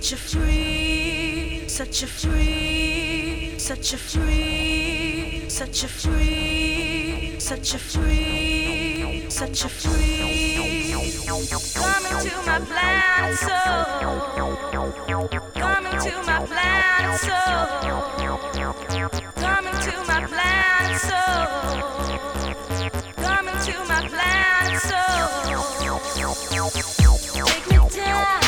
Such a free, such a free, such a free, such a free, such a free, such a free. Coming to my planet soul. Coming to my planet soul. Coming to my planet soul. Coming to my planet soul. Take me down.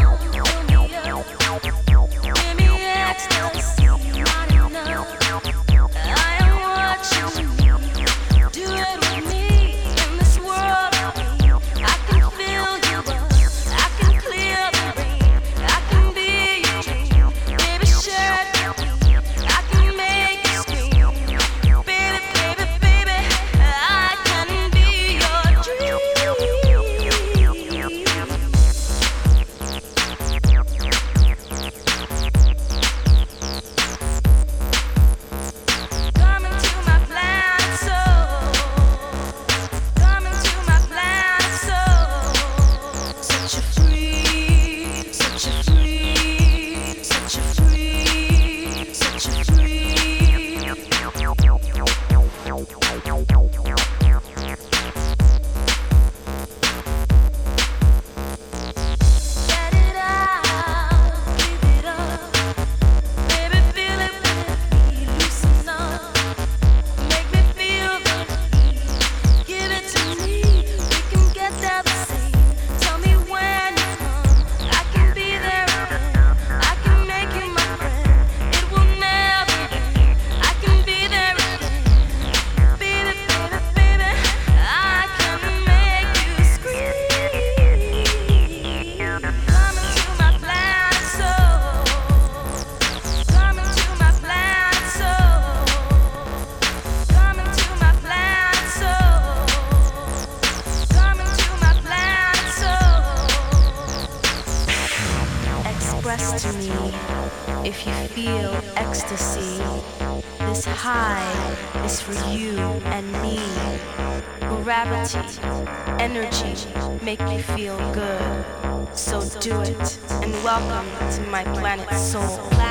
To me, if you feel ecstasy, this high is for you and me. Gravity, energy, make you feel good. So do it, and welcome to my planet soul.